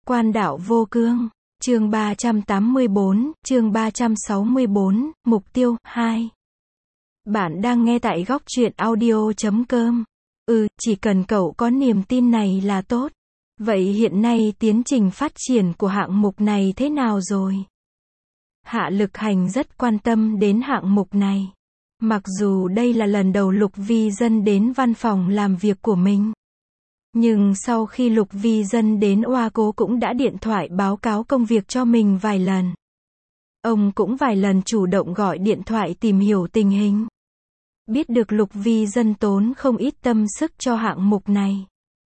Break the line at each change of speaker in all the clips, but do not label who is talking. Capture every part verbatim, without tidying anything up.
Quan đạo vô cương. Chương ba trăm tám mươi bốn, chương ba trăm sáu mươi bốn, mục tiêu, hai. Bạn đang nghe tại góc truyện audio chấm com. Ừ, chỉ cần cậu có niềm tin này là tốt. Vậy hiện nay tiến trình phát triển của hạng mục này thế nào rồi? Hạ Lực Hành rất quan tâm đến hạng mục này. Mặc dù đây là lần đầu Lục Vi Dân đến văn phòng làm việc của mình. Nhưng sau khi Lục Vi Dân đến Oa Cố cũng đã điện thoại báo cáo công việc cho mình vài lần. Ông cũng vài lần chủ động gọi điện thoại tìm hiểu tình hình. Biết được Lục Vi Dân tốn không ít tâm sức cho hạng mục này.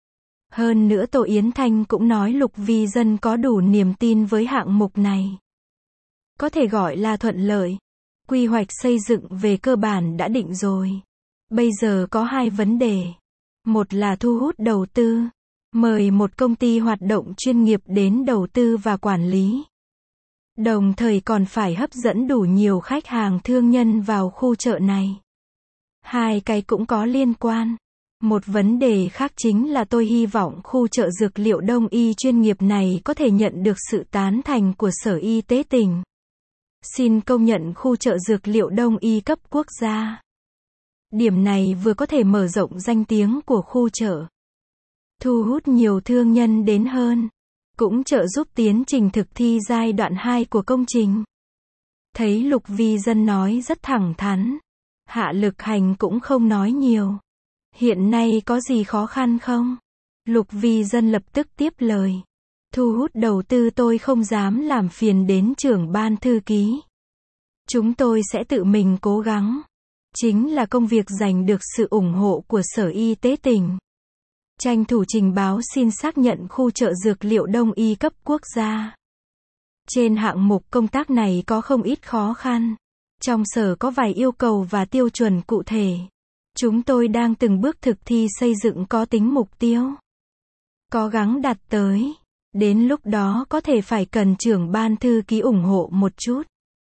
Hơn nữa Tô Yến Thanh cũng nói Lục Vi Dân có đủ niềm tin với hạng mục này. Có thể gọi là thuận lợi. Quy hoạch xây dựng về cơ bản đã định rồi. Bây giờ có hai vấn đề. Một là thu hút đầu tư. Mời một công ty hoạt động chuyên nghiệp đến đầu tư và quản lý. Đồng thời còn phải hấp dẫn đủ nhiều khách hàng thương nhân vào khu chợ này. Hai cái cũng có liên quan. Một vấn đề khác chính là tôi hy vọng khu chợ dược liệu đông y chuyên nghiệp này có thể nhận được sự tán thành của Sở Y tế tỉnh. Xin công nhận khu chợ dược liệu đông y cấp quốc gia. Điểm này vừa có thể mở rộng danh tiếng của khu chợ, thu hút nhiều thương nhân đến hơn, cũng trợ giúp tiến trình thực thi giai đoạn hai của công trình. Thấy Lục Vi Dân nói rất thẳng thắn, Hạ Lực Hành cũng không nói nhiều. Hiện nay có gì khó khăn không? Lục Vi Dân lập tức tiếp lời. Thu hút đầu tư tôi không dám làm phiền đến trưởng ban thư ký. Chúng tôi sẽ tự mình cố gắng. Chính là công việc giành được sự ủng hộ của Sở Y tế tỉnh. Tranh thủ trình báo xin xác nhận khu chợ dược liệu đông y cấp quốc gia. Trên hạng mục công tác này có không ít khó khăn. Trong sở có vài yêu cầu và tiêu chuẩn cụ thể. Chúng tôi đang từng bước thực thi xây dựng có tính mục tiêu. Cố gắng đạt tới. Đến lúc đó có thể phải cần trưởng ban thư ký ủng hộ một chút.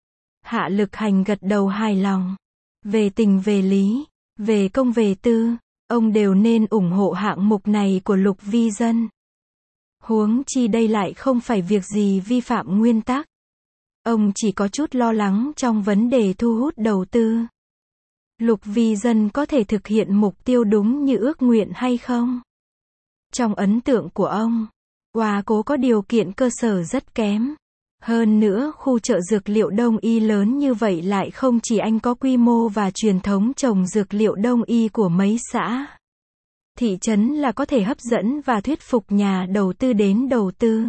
Hạ Lực Hành gật đầu hài lòng. Về tình về lý, về công về tư, ông đều nên ủng hộ hạng mục này của Lục Vi Dân. Huống chi đây lại không phải việc gì vi phạm nguyên tắc. Ông chỉ có chút lo lắng trong vấn đề thu hút đầu tư. Lục Vi Dân có thể thực hiện mục tiêu đúng như ước nguyện hay không? Trong ấn tượng của ông, Oa Cố có điều kiện cơ sở rất kém. Hơn nữa khu chợ dược liệu đông y lớn như vậy lại không chỉ anh có quy mô và truyền thống trồng dược liệu đông y của mấy xã, thị trấn là có thể hấp dẫn và thuyết phục nhà đầu tư đến đầu tư.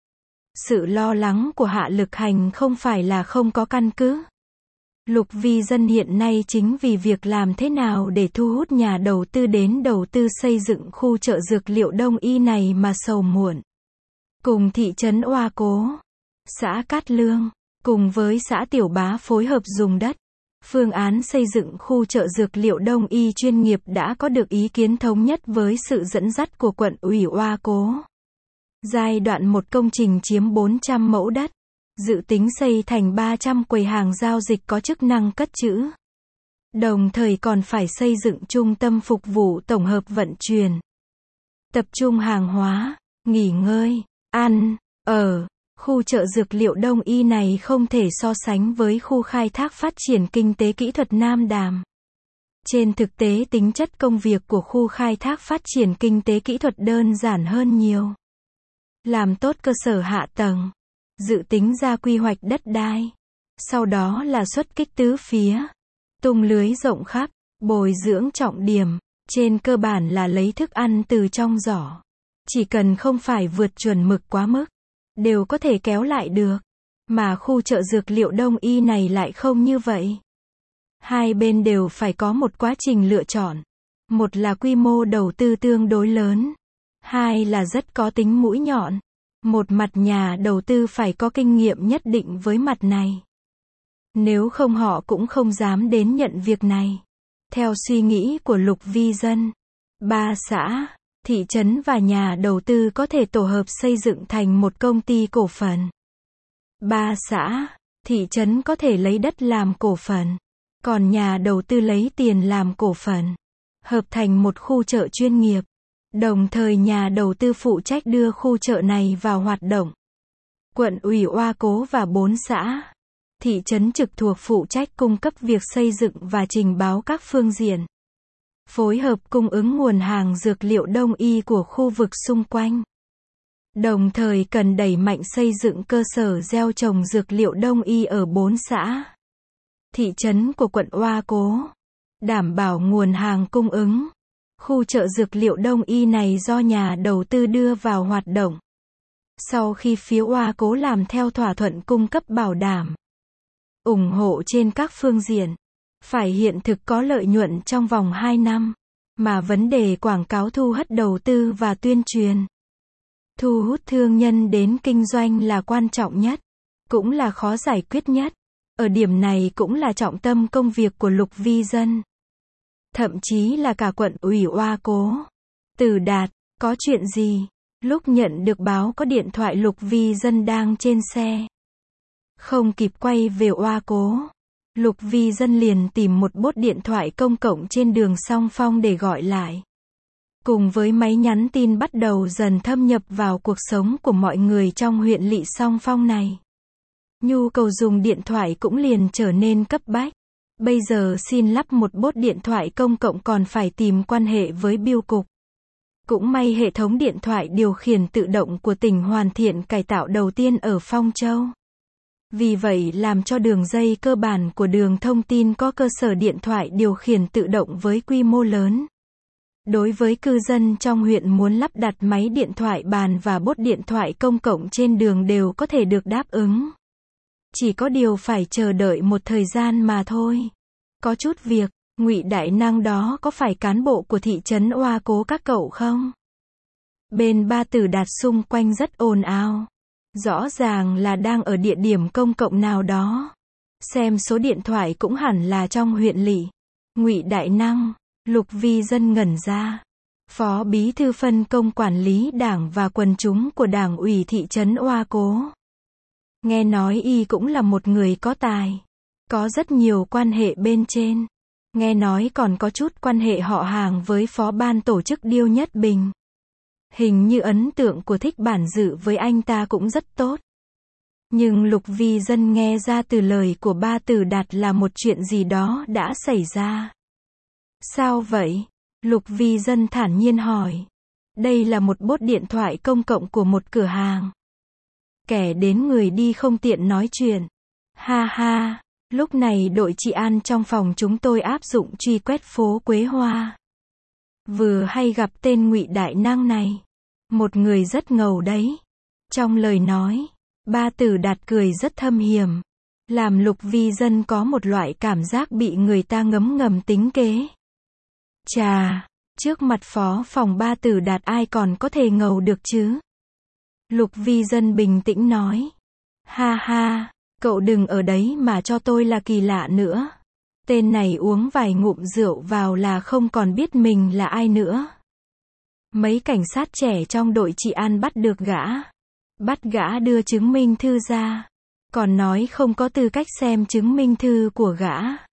Sự lo lắng của Hạ Lực Hành không phải là không có căn cứ. Lục Vi Dân hiện nay chính vì việc làm thế nào để thu hút nhà đầu tư đến đầu tư xây dựng khu chợ dược liệu đông y này mà sầu muộn. Cùng thị trấn Oa Cố, xã Cát Lương, cùng với xã Tiểu Bá phối hợp dùng đất. Phương án xây dựng khu chợ dược liệu đông y chuyên nghiệp đã có được ý kiến thống nhất với sự dẫn dắt của quận ủy Oa Cố. Giai đoạn một công trình chiếm bốn trăm mẫu đất. Dự tính xây thành ba trăm quầy hàng giao dịch có chức năng cất trữ. Đồng thời còn phải xây dựng trung tâm phục vụ tổng hợp vận chuyển. Tập trung hàng hóa, nghỉ ngơi, ăn, ở. Khu chợ dược liệu đông y này không thể so sánh với khu khai thác phát triển kinh tế kỹ thuật Nam Đàm. Trên thực tế tính chất công việc của khu khai thác phát triển kinh tế kỹ thuật đơn giản hơn nhiều. Làm tốt cơ sở hạ tầng, dự tính ra quy hoạch đất đai, sau đó là xuất kích tứ phía, tung lưới rộng khắp, bồi dưỡng trọng điểm, trên cơ bản là lấy thức ăn từ trong giỏ. Chỉ cần không phải vượt chuẩn mực quá mức, đều có thể kéo lại được. Mà khu chợ dược liệu đông y này lại không như vậy. Hai bên đều phải có một quá trình lựa chọn. Một là quy mô đầu tư tương đối lớn. Hai là rất có tính mũi nhọn. Một mặt nhà đầu tư phải có kinh nghiệm nhất định với mặt này. Nếu không họ cũng không dám đến nhận việc này. Theo suy nghĩ của Lục Vi Dân, ba xã, thị trấn và nhà đầu tư có thể tổ hợp xây dựng thành một công ty cổ phần. Ba xã, thị trấn có thể lấy đất làm cổ phần, còn nhà đầu tư lấy tiền làm cổ phần, hợp thành một khu chợ chuyên nghiệp. Đồng thời nhà đầu tư phụ trách đưa khu chợ này vào hoạt động. Quận ủy Oa Cố và bốn xã, thị trấn trực thuộc phụ trách cung cấp việc xây dựng và trình báo các phương diện. Phối hợp cung ứng nguồn hàng dược liệu đông y của khu vực xung quanh. Đồng thời cần đẩy mạnh xây dựng cơ sở gieo trồng dược liệu đông y ở bốn xã, thị trấn của quận Oa Cố, đảm bảo nguồn hàng cung ứng. Khu chợ dược liệu đông y này do nhà đầu tư đưa vào hoạt động. Sau khi phía Oa Cố làm theo thỏa thuận cung cấp bảo đảm, ủng hộ trên các phương diện, phải hiện thực có lợi nhuận trong vòng hai năm, mà vấn đề quảng cáo thu hút đầu tư và tuyên truyền, thu hút thương nhân đến kinh doanh là quan trọng nhất, cũng là khó giải quyết nhất. Ở điểm này cũng là trọng tâm công việc của Lục Vi Dân. Thậm chí là cả quận ủy Oa Cố. Từ Đạt, có chuyện gì? Lúc nhận được báo có điện thoại Lục Vi Dân đang trên xe. Không kịp quay về Oa Cố. Lục Vi Dân liền tìm một bốt điện thoại công cộng trên đường Song Phong để gọi lại. Cùng với máy nhắn tin bắt đầu dần thâm nhập vào cuộc sống của mọi người trong huyện lỵ Song Phong này. Nhu cầu dùng điện thoại cũng liền trở nên cấp bách. Bây giờ xin lắp một bốt điện thoại công cộng còn phải tìm quan hệ với bưu cục. Cũng may hệ thống điện thoại điều khiển tự động của tỉnh hoàn thiện cải tạo đầu tiên ở Phong Châu. Vì vậy làm cho đường dây cơ bản của đường thông tin có cơ sở điện thoại điều khiển tự động với quy mô lớn. Đối với cư dân trong huyện muốn lắp đặt máy điện thoại bàn và bốt điện thoại công cộng trên đường đều có thể được đáp ứng. Chỉ có điều phải chờ đợi một thời gian mà thôi. Có chút việc, Ngụy Đại Năng đó có phải cán bộ của thị trấn Oa Cố các cậu không? Bên Ba Tử Đạt xung quanh rất ồn ào. Rõ ràng là đang ở địa điểm công cộng nào đó. Xem số điện thoại cũng hẳn là trong huyện lỵ. Ngụy Đại Năng, Lục Vi Dân ngẩn ra. Phó bí thư phân công quản lý đảng và quần chúng của đảng ủy thị trấn Oa Cố. Nghe nói y cũng là một người có tài. Có rất nhiều quan hệ bên trên. Nghe nói còn có chút quan hệ họ hàng với phó ban tổ chức Điêu Nhất Bình. Hình như ấn tượng của Thích Bản Dự với anh ta cũng rất tốt. Nhưng Lục Vi Dân nghe ra từ lời của Ba Tử Đạt là một chuyện gì đó đã xảy ra. Sao vậy? Lục Vi Dân thản nhiên hỏi. Đây là một bốt điện thoại công cộng của một cửa hàng. Kẻ đến người đi không tiện nói chuyện. Ha ha, lúc này đội trị an trong phòng chúng tôi áp dụng truy quét phố Quế Hoa. Vừa hay gặp tên Ngụy Đại Năng này. Một người rất ngầu đấy. Trong lời nói, Ba Tử Đạt cười rất thâm hiểm. Làm Lục Vi Dân có một loại cảm giác bị người ta ngấm ngầm tính kế. Chà, trước mặt phó phòng Ba Tử Đạt ai còn có thể ngầu được chứ? Lục Vi Dân bình tĩnh nói. Ha ha, cậu đừng ở đấy mà cho tôi là kỳ lạ nữa. Tên này uống vài ngụm rượu vào là không còn biết mình là ai nữa. Mấy cảnh sát trẻ trong đội trị an bắt được gã. Bắt gã đưa chứng minh thư ra. Còn nói không có tư cách xem chứng minh thư của gã.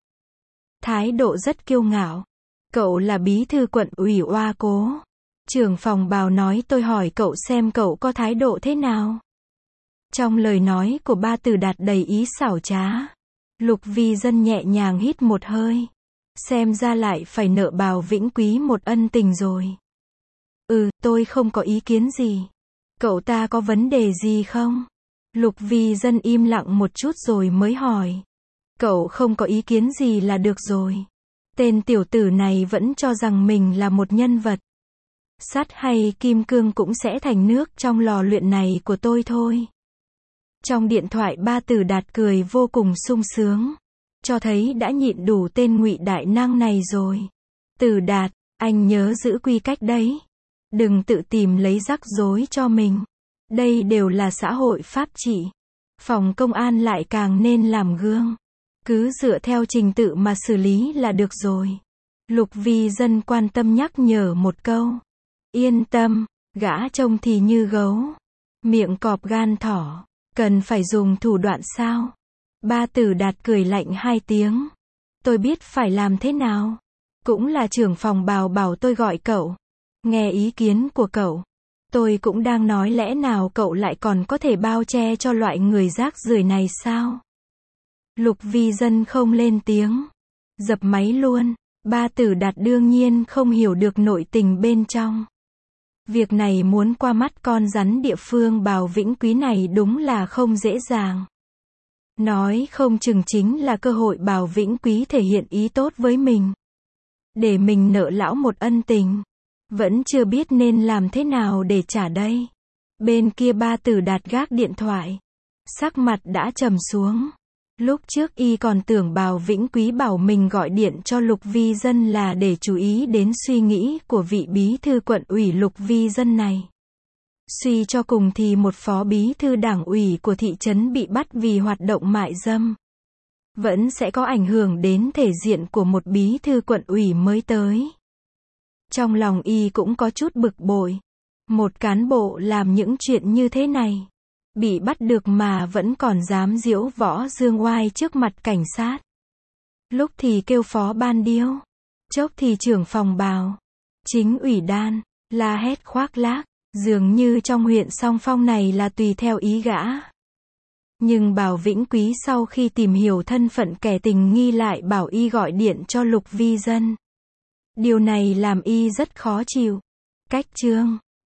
Thái độ rất kiêu ngạo. Cậu là bí thư quận ủy Oa Cố. Trưởng phòng Bào nói tôi hỏi cậu xem cậu có thái độ thế nào. Trong lời nói của Ba Tử Đạt đầy ý xảo trá. Lục Vi Dân nhẹ nhàng hít một hơi. Xem ra lại phải nợ Bào Vĩnh Quý một ân tình rồi. Ừ, tôi không có ý kiến gì. Cậu ta có vấn đề gì không? Lục Vi Dân im lặng một chút rồi mới hỏi. Cậu không có ý kiến gì là được rồi. Tên tiểu tử này vẫn cho rằng mình là một nhân vật. Sắt hay kim cương cũng sẽ thành nước trong lò luyện này của tôi thôi. Trong điện thoại Ba Tử Đạt cười vô cùng sung sướng. Cho thấy đã nhịn đủ tên Ngụy Đại Năng này rồi. Tử Đạt, anh nhớ giữ quy cách đấy. Đừng tự tìm lấy rắc rối cho mình. Đây đều là xã hội pháp trị. Phòng công an lại càng nên làm gương. Cứ dựa theo trình tự mà xử lý là được rồi. Lục Vi Dân quan tâm nhắc nhở một câu. Yên tâm, gã trông thì như gấu. Miệng cọp gan thỏ. Cần phải dùng thủ đoạn sao? Ba Tử Đạt cười lạnh hai tiếng. Tôi biết phải làm thế nào. Cũng là trưởng phòng Bào bảo tôi gọi cậu. Nghe ý kiến của cậu. Tôi cũng đang nói lẽ nào cậu lại còn có thể bao che cho loại người rác rưởi này sao? Lục Vi Dân không lên tiếng. Dập máy luôn. Ba Tử Đạt đương nhiên không hiểu được nội tình bên trong. Việc này muốn qua mắt con rắn địa phương Bào Vĩnh Quý này đúng là không dễ dàng. Nói không chừng chính là cơ hội Bào Vĩnh Quý thể hiện ý tốt với mình. Để mình nợ lão một ân tình. Vẫn chưa biết nên làm thế nào để trả đây. Bên kia Ba Tử Đạt gác điện thoại. Sắc mặt đã trầm xuống. Lúc trước y còn tưởng Bào Vĩnh Quý bảo mình gọi điện cho Lục Vi Dân là để chú ý đến suy nghĩ của vị bí thư quận ủy Lục Vi Dân này. Suy cho cùng thì một phó bí thư đảng ủy của thị trấn bị bắt vì hoạt động mại dâm. Vẫn sẽ có ảnh hưởng đến thể diện của một bí thư quận ủy mới tới. Trong lòng y cũng có chút bực bội. Một cán bộ làm những chuyện như thế này. Bị bắt được mà vẫn còn dám diễu võ dương oai trước mặt cảnh sát. Lúc thì kêu phó ban điêu. Chốc thì trưởng phòng Bào. Chính ủy đan. La hét khoác lác. Dường như trong huyện Song Phong này là tùy theo ý gã. Nhưng Bào Vĩnh Quý sau khi tìm hiểu thân phận kẻ tình nghi lại bảo y gọi điện cho Lục Vi Dân. Điều này làm y rất khó chịu. Cách chương